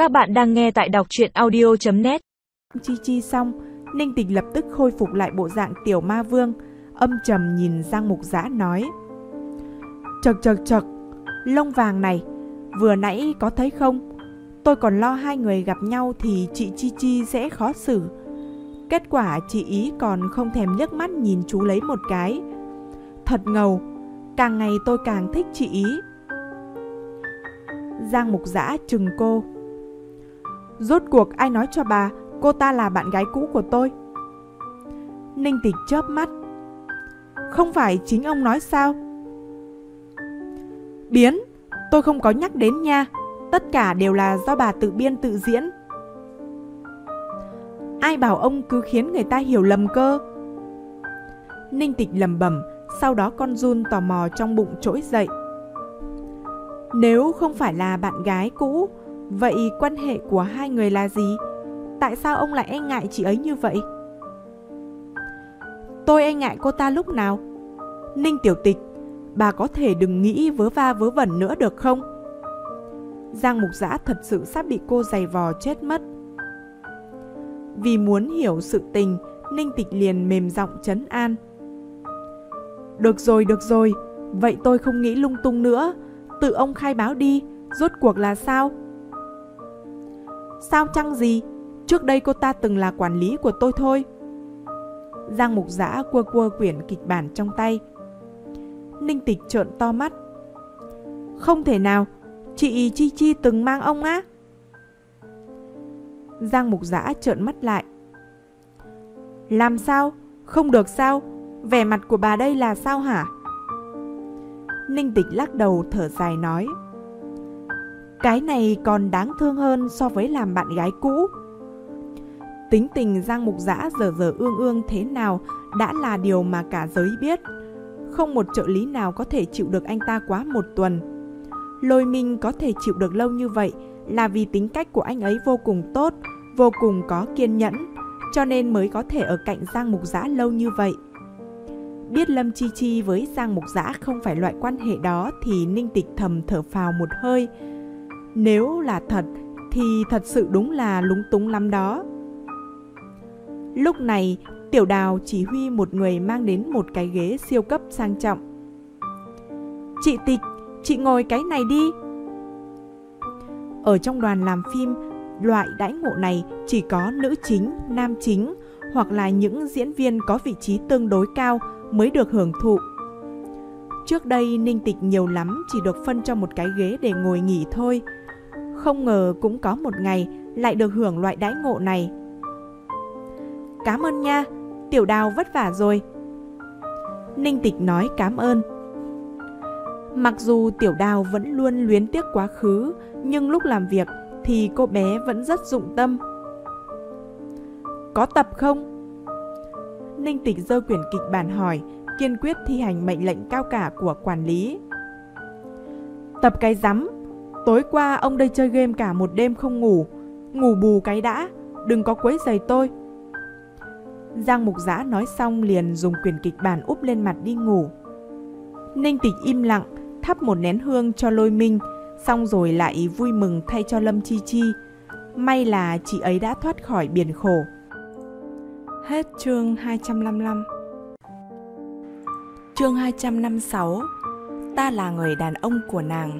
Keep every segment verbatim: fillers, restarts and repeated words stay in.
Các bạn đang nghe tại đọc truyện audio chấm net. Chi Chi xong, Ninh Tịch lập tức khôi phục lại bộ dạng tiểu ma vương, âm trầm nhìn Giang Mục Dã nói: Chật chật chật, lông vàng này, vừa nãy có thấy không? Tôi còn lo hai người gặp nhau thì chị Chi Chi sẽ khó xử. Kết quả chị ý còn không thèm liếc mắt nhìn chú lấy một cái. Thật ngầu, càng ngày tôi càng thích chị ý. Giang Mục Dã trừng cô: Rốt cuộc ai nói cho bà cô ta là bạn gái cũ của tôi? Ninh Tịch chớp mắt: Không phải chính ông nói sao? Biến, tôi không có nhắc đến nha. Tất cả đều là do bà tự biên tự diễn. Ai bảo ông cứ khiến người ta hiểu lầm cơ? Ninh Tịch lẩm bẩm, sau đó con giun tò mò trong bụng trỗi dậy. Nếu không phải là bạn gái cũ, vậy quan hệ của hai người là gì? Tại sao ông lại e ngại chị ấy như vậy? Tôi e ngại cô ta lúc nào? Ninh Tiểu Tịch, bà có thể đừng nghĩ vớ va vớ vẩn nữa được không? Giang Mục Dã thật sự sắp bị cô giày vò chết mất. Vì muốn hiểu sự tình, Ninh Tịch liền mềm giọng trấn an: Được rồi, được rồi, vậy tôi không nghĩ lung tung nữa. Tự ông khai báo đi, rốt cuộc là sao? Sao chăng gì? Trước đây cô ta từng là quản lý của tôi thôi. Giang Mục Dã quơ quơ quyển kịch bản trong tay. Ninh Tịch trợn to mắt: Không thể nào, chị Chi Chi từng mang ông á? Giang Mục Dã trợn mắt lại: Làm sao? Không được sao? Vẻ mặt của bà đây là sao hả? Ninh Tịch lắc đầu thở dài nói: Cái này còn đáng thương hơn so với làm bạn gái cũ. Tính tình Giang Mục Dã giờ giờ ương ương thế nào đã là điều mà cả giới biết. Không một trợ lý nào có thể chịu được anh ta quá một tuần. Lôi Minh có thể chịu được lâu như vậy là vì tính cách của anh ấy vô cùng tốt, vô cùng có kiên nhẫn, cho nên mới có thể ở cạnh Giang Mục Dã lâu như vậy. Biết Lâm Chi Chi với Giang Mục Dã không phải loại quan hệ đó thì Ninh Tịch thầm thở phào một hơi. Nếu là thật thì thật sự đúng là lúng túng lắm đó. Lúc này Tiểu Đào chỉ huy một người mang đến một cái ghế siêu cấp sang trọng. Chị Tịch, chị ngồi cái này đi. Ở trong đoàn làm phim, loại đãi ngộ này chỉ có nữ chính, nam chính hoặc là những diễn viên có vị trí tương đối cao mới được hưởng thụ. Trước đây Ninh Tịch nhiều lắm chỉ được phân cho một cái ghế để ngồi nghỉ thôi. Không ngờ cũng có một ngày lại được hưởng loại đãi ngộ này. Cảm ơn nha, Tiểu Đào vất vả rồi. Ninh Tịch nói cảm ơn. Mặc dù Tiểu Đào vẫn luôn luyến tiếc quá khứ, nhưng lúc làm việc thì cô bé vẫn rất dụng tâm. Có tập không? Ninh Tịch giơ quyển kịch bản hỏi, kiên quyết thi hành mệnh lệnh cao cả của quản lý. Tập cái rắm, tối qua ông đây chơi game cả một đêm không ngủ. Ngủ bù cái đã, đừng có quấy rầy tôi. Giang Mục Dã nói xong liền dùng quyển kịch bản úp lên mặt đi ngủ. Ninh Tịch im lặng, thắp một nén hương cho Lôi Minh, xong rồi lại vui mừng thay cho Lâm Chi Chi. May là chị ấy đã thoát khỏi biển khổ. Hết chương hai trăm năm mươi lăm. Chương hai trăm năm mươi sáu. Ta là người đàn ông của nàng.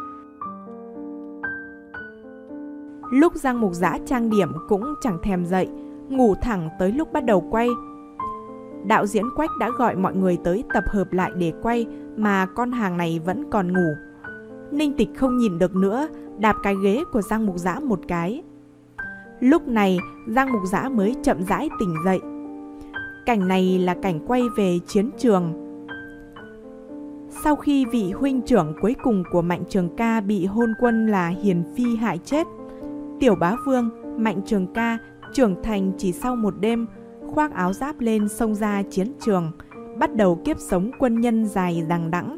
Lúc Giang Mục Dã trang điểm cũng chẳng thèm dậy, ngủ thẳng tới lúc bắt đầu quay. Đạo diễn Quách đã gọi mọi người tới tập hợp lại để quay mà con hàng này vẫn còn ngủ. Ninh Tịch không nhìn được nữa, đạp cái ghế của Giang Mục Dã một cái. Lúc này Giang Mục Dã mới chậm rãi tỉnh dậy. Cảnh này là cảnh quay về chiến trường. Sau khi vị huynh trưởng cuối cùng của Mạnh Trường Ca bị hôn quân là Hiền Phi hại chết, Tiểu Bá Vương, Mạnh Trường Ca trưởng thành chỉ sau một đêm, khoác áo giáp lên xông ra chiến trường, bắt đầu kiếp sống quân nhân dài đằng đẵng.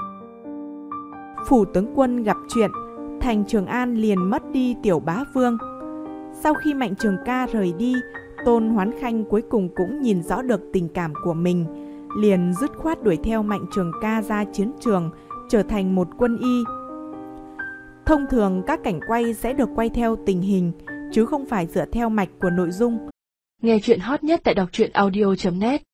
Phủ tướng quân gặp chuyện, thành Trường An liền mất đi Tiểu Bá Vương. Sau khi Mạnh Trường Ca rời đi, Tôn Hoán Khanh cuối cùng cũng nhìn rõ được tình cảm của mình, liền dứt khoát đuổi theo Mạnh Trường Ca ra chiến trường, trở thành một quân y. Thông thường các cảnh quay sẽ được quay theo tình hình, chứ không phải dựa theo mạch của nội dung. Nghe chuyện hot nhất tại đọc truyện audio chấm net